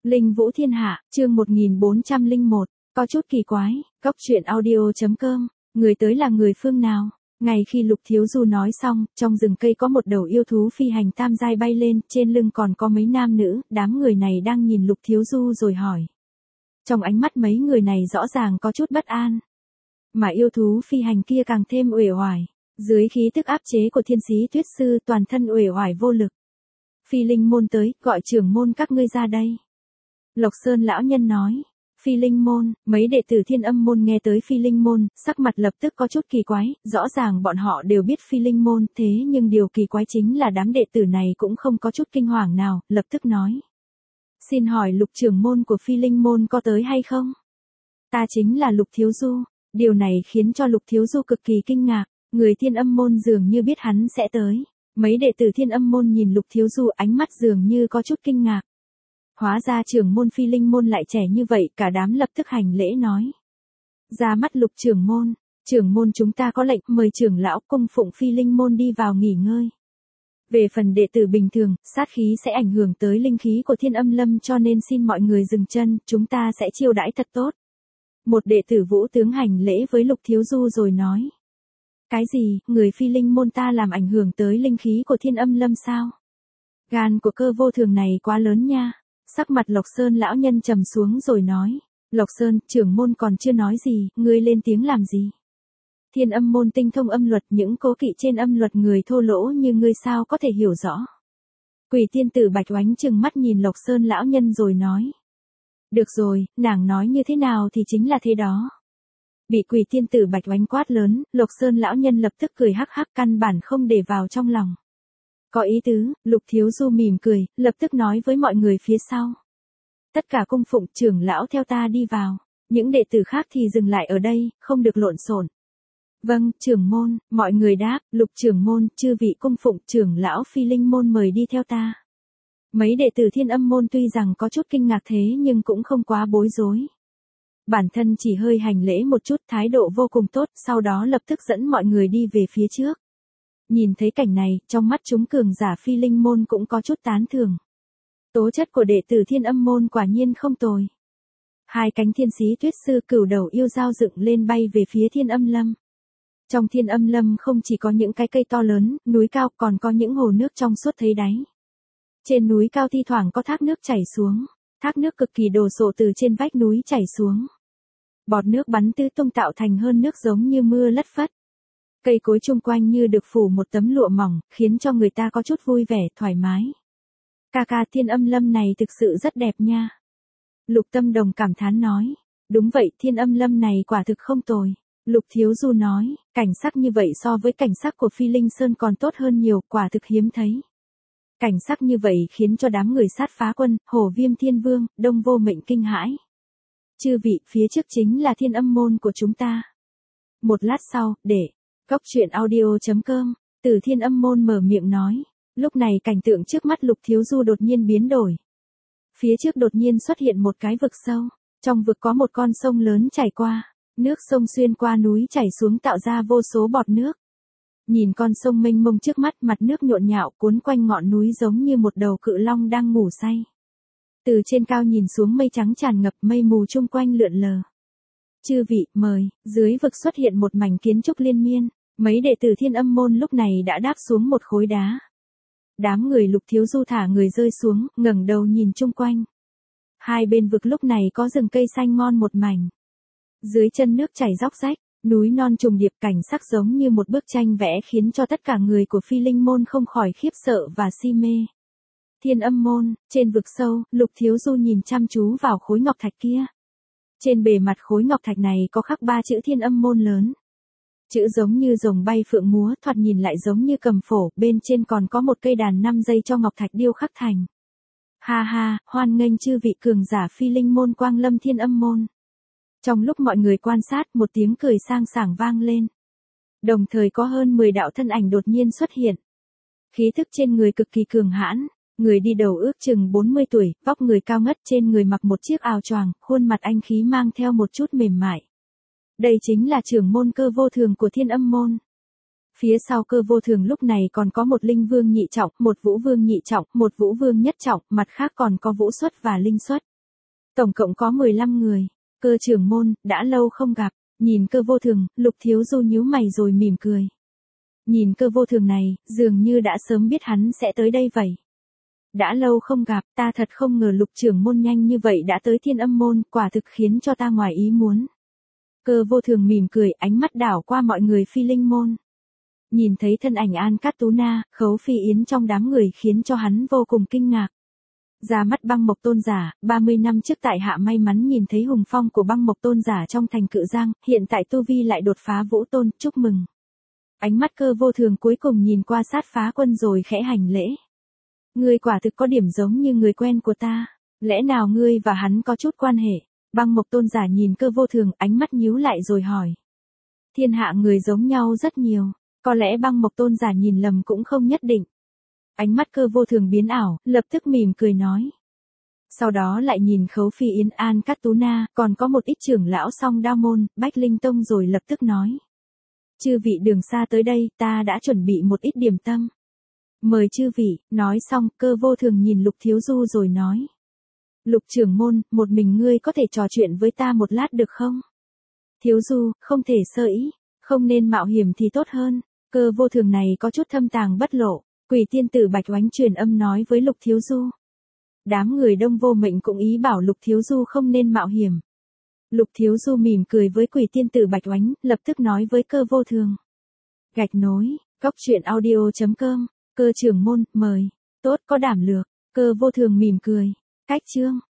Linh Vũ Thiên Hạ, chương 1401, có chút kỳ quái, Cốc Truyện Audio.com, người tới là người phương nào? Ngày khi Lục Thiếu Du nói xong, trong rừng cây có một đầu yêu thú phi hành tam giai bay lên, trên lưng còn có mấy nam nữ, đám người này đang nhìn Lục Thiếu Du rồi hỏi. Trong ánh mắt mấy người này rõ ràng có chút bất an. Mà yêu thú phi hành kia càng thêm uể oải, dưới khí tức áp chế của Thiên Sĩ Tuyết Sư toàn thân uể oải vô lực. Phi Linh môn tới, gọi trưởng môn các ngươi ra đây. Lộc Sơn lão nhân nói. Phi Linh môn, mấy đệ tử Thiên Âm môn nghe tới Phi Linh môn, sắc mặt lập tức có chút kỳ quái, rõ ràng bọn họ đều biết Phi Linh môn, thế nhưng điều kỳ quái chính là đám đệ tử này cũng không có chút kinh hoàng nào, lập tức nói. Xin hỏi Lục trưởng môn của Phi Linh môn có tới hay không? Ta chính là Lục Thiếu Du. Điều này khiến cho Lục Thiếu Du cực kỳ kinh ngạc, người Thiên Âm môn dường như biết hắn sẽ tới. Mấy đệ tử Thiên Âm môn nhìn Lục Thiếu Du ánh mắt dường như có chút kinh ngạc. Hóa ra trưởng môn Phi Linh môn lại trẻ như vậy, cả đám lập tức hành lễ nói. Ra mắt Lục trưởng môn chúng ta có lệnh mời trưởng lão cung phụng Phi Linh môn đi vào nghỉ ngơi. Về phần đệ tử bình thường, sát khí sẽ ảnh hưởng tới linh khí của Thiên Âm Lâm cho nên xin mọi người dừng chân, chúng ta sẽ chiêu đãi thật tốt. Một đệ tử Vũ tướng hành lễ với Lục Thiếu Du rồi nói. Cái gì, người Phi Linh môn ta làm ảnh hưởng tới linh khí của Thiên Âm Lâm sao? Gan của Cơ Vô Thường này quá lớn nha. Sắc mặt Lộc Sơn lão nhân trầm xuống rồi nói. Lộc Sơn, trưởng môn còn chưa nói gì, ngươi lên tiếng làm gì? Thiên Âm môn tinh thông âm luật, những cố kỵ trên âm luật người thô lỗ như ngươi sao có thể hiểu rõ? Quỷ tiên tử Bạch Oánh trừng mắt nhìn Lộc Sơn lão nhân rồi nói. Được rồi, nàng nói như thế nào thì chính là thế đó. Bị quỷ tiên tử Bạch Oánh quát lớn, Lộc Sơn lão nhân lập tức cười hắc hắc căn bản không để vào trong lòng. Có ý tứ, Lục Thiếu Du mỉm cười, lập tức nói với mọi người phía sau. Tất cả cung phụng trưởng lão theo ta đi vào, những đệ tử khác thì dừng lại ở đây, không được lộn xộn. Vâng, trưởng môn, mọi người đáp, Lục trưởng môn, chư vị cung phụng trưởng lão Phi Linh môn mời đi theo ta. Mấy đệ tử Thiên Âm môn tuy rằng có chút kinh ngạc thế nhưng cũng không quá bối rối. Bản thân chỉ hơi hành lễ một chút, thái độ vô cùng tốt, sau đó lập tức dẫn mọi người đi về phía trước. Nhìn thấy cảnh này, trong mắt chúng cường giả Phi Linh môn cũng có chút tán thưởng. Tố chất của đệ tử Thiên Âm môn quả nhiên không tồi. Hai cánh Thiên Sĩ Tuyết Sư cửu đầu yêu dao dựng lên bay về phía Thiên Âm Lâm. Trong Thiên Âm Lâm không chỉ có những cái cây to lớn, núi cao, còn có những hồ nước trong suốt thấy đáy. Trên núi cao thi thoảng có thác nước chảy xuống, thác nước cực kỳ đồ sộ từ trên vách núi chảy xuống. Bọt nước bắn tứ tung tạo thành hơn nước giống như mưa lất phất. Cây cối chung quanh như được phủ một tấm lụa mỏng, khiến cho người ta có chút vui vẻ, thoải mái. Ca ca, Thiên Âm Lâm này thực sự rất đẹp nha. Lục Tâm Đồng cảm thán nói. Đúng vậy, Thiên Âm Lâm này quả thực không tồi. Lục Thiếu Du nói, cảnh sắc như vậy so với cảnh sắc của Phi Linh Sơn còn tốt hơn nhiều, quả thực hiếm thấy. Cảnh sắc như vậy khiến cho đám người sát phá quân, Hổ Viêm Thiên Vương, Đông Vô Mệnh kinh hãi. Chư vị, phía trước chính là Thiên Âm môn của chúng ta. Một lát sau, để Cốc Truyện Audio.com, từ Thiên Âm môn mở miệng nói. Lúc này cảnh tượng trước mắt Lục Thiếu Du đột nhiên biến đổi. Phía trước đột nhiên xuất hiện một cái vực sâu. Trong vực có một con sông lớn chảy qua. Nước sông xuyên qua núi chảy xuống tạo ra vô số bọt nước. Nhìn con sông mênh mông trước mắt, mặt nước nhộn nhạo cuốn quanh ngọn núi giống như một đầu cự long đang ngủ say. Từ trên cao nhìn xuống mây trắng tràn ngập, mây mù chung quanh lượn lờ. Chư vị, mời, dưới vực xuất hiện một mảnh kiến trúc liên miên. Mấy đệ tử Thiên Âm môn lúc này đã đáp xuống một khối đá. Đám người Lục Thiếu Du thả người rơi xuống, ngẩng đầu nhìn chung quanh. Hai bên vực lúc này có rừng cây xanh ngon một mảnh. Dưới chân nước chảy róc rách, núi non trùng điệp, cảnh sắc giống như một bức tranh vẽ khiến cho tất cả người của Phi Linh môn không khỏi khiếp sợ và si mê. Thiên Âm môn, trên vực sâu, Lục Thiếu Du nhìn chăm chú vào khối ngọc thạch kia. Trên bề mặt khối ngọc thạch này có khắc 3 chữ Thiên Âm môn lớn. Chữ giống như rồng bay phượng múa, thoạt nhìn lại giống như cầm phổ, bên trên còn có một cây đàn 5 dây cho ngọc thạch điêu khắc thành. Ha ha, hoan nghênh chư vị cường giả Phi Linh môn quang lâm Thiên Âm môn. Trong lúc mọi người quan sát, một tiếng cười sang sảng vang lên. Đồng thời có hơn 10 đạo thân ảnh đột nhiên xuất hiện. Khí thức trên người cực kỳ cường hãn, người đi đầu ước chừng 40 tuổi, vóc người cao ngất, trên người mặc một chiếc áo choàng, khuôn mặt anh khí mang theo một chút mềm mại. Đây chính là trưởng môn Cơ Vô Thường của Thiên Âm môn. Phía sau Cơ Vô Thường lúc này còn có một linh vương nhị trọng, một vũ vương nhị trọng, một vũ vương nhất trọng, mặt khác còn có vũ xuất và linh xuất. Tổng cộng có 15 người. Cơ trưởng môn, đã lâu không gặp. Nhìn Cơ Vô Thường, Lục Thiếu Du nhíu mày rồi mỉm cười. Nhìn Cơ Vô Thường này, dường như đã sớm biết hắn sẽ tới đây vậy. Đã lâu không gặp, ta thật không ngờ Lục trưởng môn nhanh như vậy đã tới Thiên Âm môn, quả thực khiến cho ta ngoài ý muốn. Cơ Vô Thường mỉm cười, ánh mắt đảo qua mọi người Phi Linh môn. Nhìn thấy thân ảnh An Cát Tú Na, Khấu Phi Yến trong đám người khiến cho hắn vô cùng kinh ngạc. Ra mắt Băng Mộc Tôn giả, 30 năm trước tại hạ may mắn nhìn thấy hùng phong của Băng Mộc Tôn giả trong thành Cự Giang, hiện tại tu vi lại đột phá Vũ Tôn, chúc mừng. Ánh mắt Cơ Vô Thường cuối cùng nhìn qua Sát Phá Quân rồi khẽ hành lễ. Ngươi quả thực có điểm giống như người quen của ta, lẽ nào ngươi và hắn có chút quan hệ? Băng Mộc Tôn giả nhìn Cơ Vô Thường, ánh mắt nhíu lại rồi hỏi. Thiên hạ người giống nhau rất nhiều, có lẽ Băng Mộc Tôn giả nhìn lầm cũng không nhất định. Ánh mắt Cơ Vô Thường biến ảo, lập tức mỉm cười nói. Sau đó lại nhìn Khấu Phi Yến, An Cát Tú Na, còn có một ít trưởng lão Song Đao môn, Bách Linh tông rồi lập tức nói. Chư vị đường xa tới đây, ta đã chuẩn bị một ít điểm tâm. Mời chư vị, nói xong, Cơ Vô Thường nhìn Lục Thiếu Du rồi nói. Lục trưởng môn, một mình ngươi có thể trò chuyện với ta một lát được không? Thiếu Du, không thể sơ ý, không nên mạo hiểm thì tốt hơn. Cơ Vô Thường này có chút thâm tàng bất lộ. Quỷ tiên tử Bạch Oánh truyền âm nói với Lục Thiếu Du. Đám người Đông Vô Mệnh cũng ý bảo Lục Thiếu Du không nên mạo hiểm. Lục Thiếu Du mỉm cười với quỷ tiên tử Bạch Oánh, lập tức nói với Cơ Vô Thường. Gạch nối, góc truyện audio.com, Cơ trưởng môn, mời. Tốt, có đảm lược. Cơ Vô Thường mỉm cười. Cách chương.